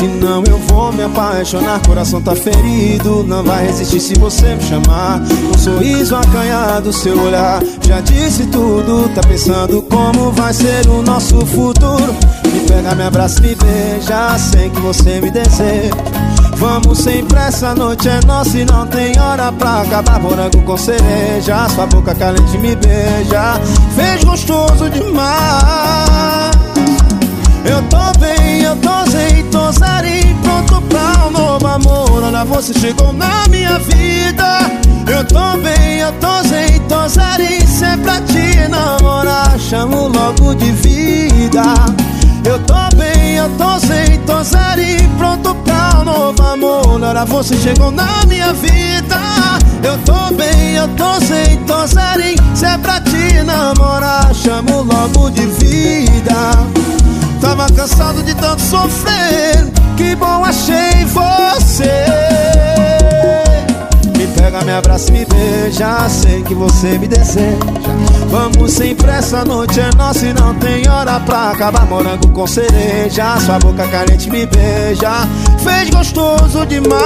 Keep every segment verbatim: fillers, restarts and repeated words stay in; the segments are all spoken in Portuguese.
senão eu vou me apaixonar. Coração tá ferido, não vai resistir se você me chamar. Um sorriso acanhado, seu olhar já disse tudo. Tá pensando como vai ser o nosso futuro. Me pega, me abraça, me beija, sei que você me deseja. Vamos sem pressa, a noite é nossa e não tem hora pra acabar. Morango com cereja, sua boca caliente me beija. Fez gostoso demais. Eu tô bem, eu tô zen, tô zerinho, pronto pra um novo amor. Olha, você chegou na minha vida. Eu tô bem, eu tô zen, tô zerinho, se é pra te namorar, chamo logo de vida. Eu tô bem, eu tô zen, tô zerinho, pronto pra um novo amor. Olha, você chegou na minha vida. Eu tô bem, eu tô zen, tô zerinho, se é pra te namorar, chamo logo de vida. Tava cansado de tanto sofrer, que bom achei você. Me pega, me abraça, me beija, sei que você me deseja. Vamos sem pressa, a noite é nossa e não tem hora pra acabar. Morango com cereja, sua boca carente me beija. Fez gostoso demais.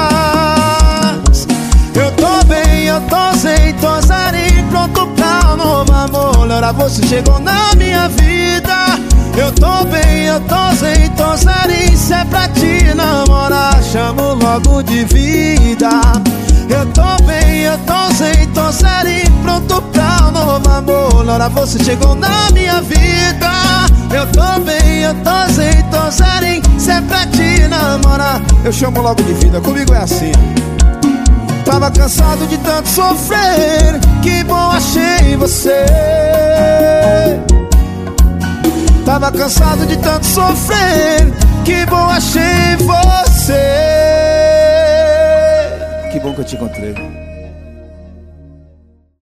Eu tô bem, eu tô zen, tô zerinho, pronto pra um novo amor. Olha, você chegou na minha vida. Eu tô bem, eu tô zen, tô zerinho, se é pra te namorar, chamo logo de vida. Eu tô bem, eu tô zen, tô zerinho, pronto pra um novo amor. Olha, você chegou na minha vida. Eu tô bem, eu tô zen, tô zerinho, se é pra te namorar, eu chamo logo de vida, comigo é assim. Tava cansado de tanto sofrer, que bom achei você. Tava cansado de tanto sofrer, que bom achei você. Que bom que eu te encontrei.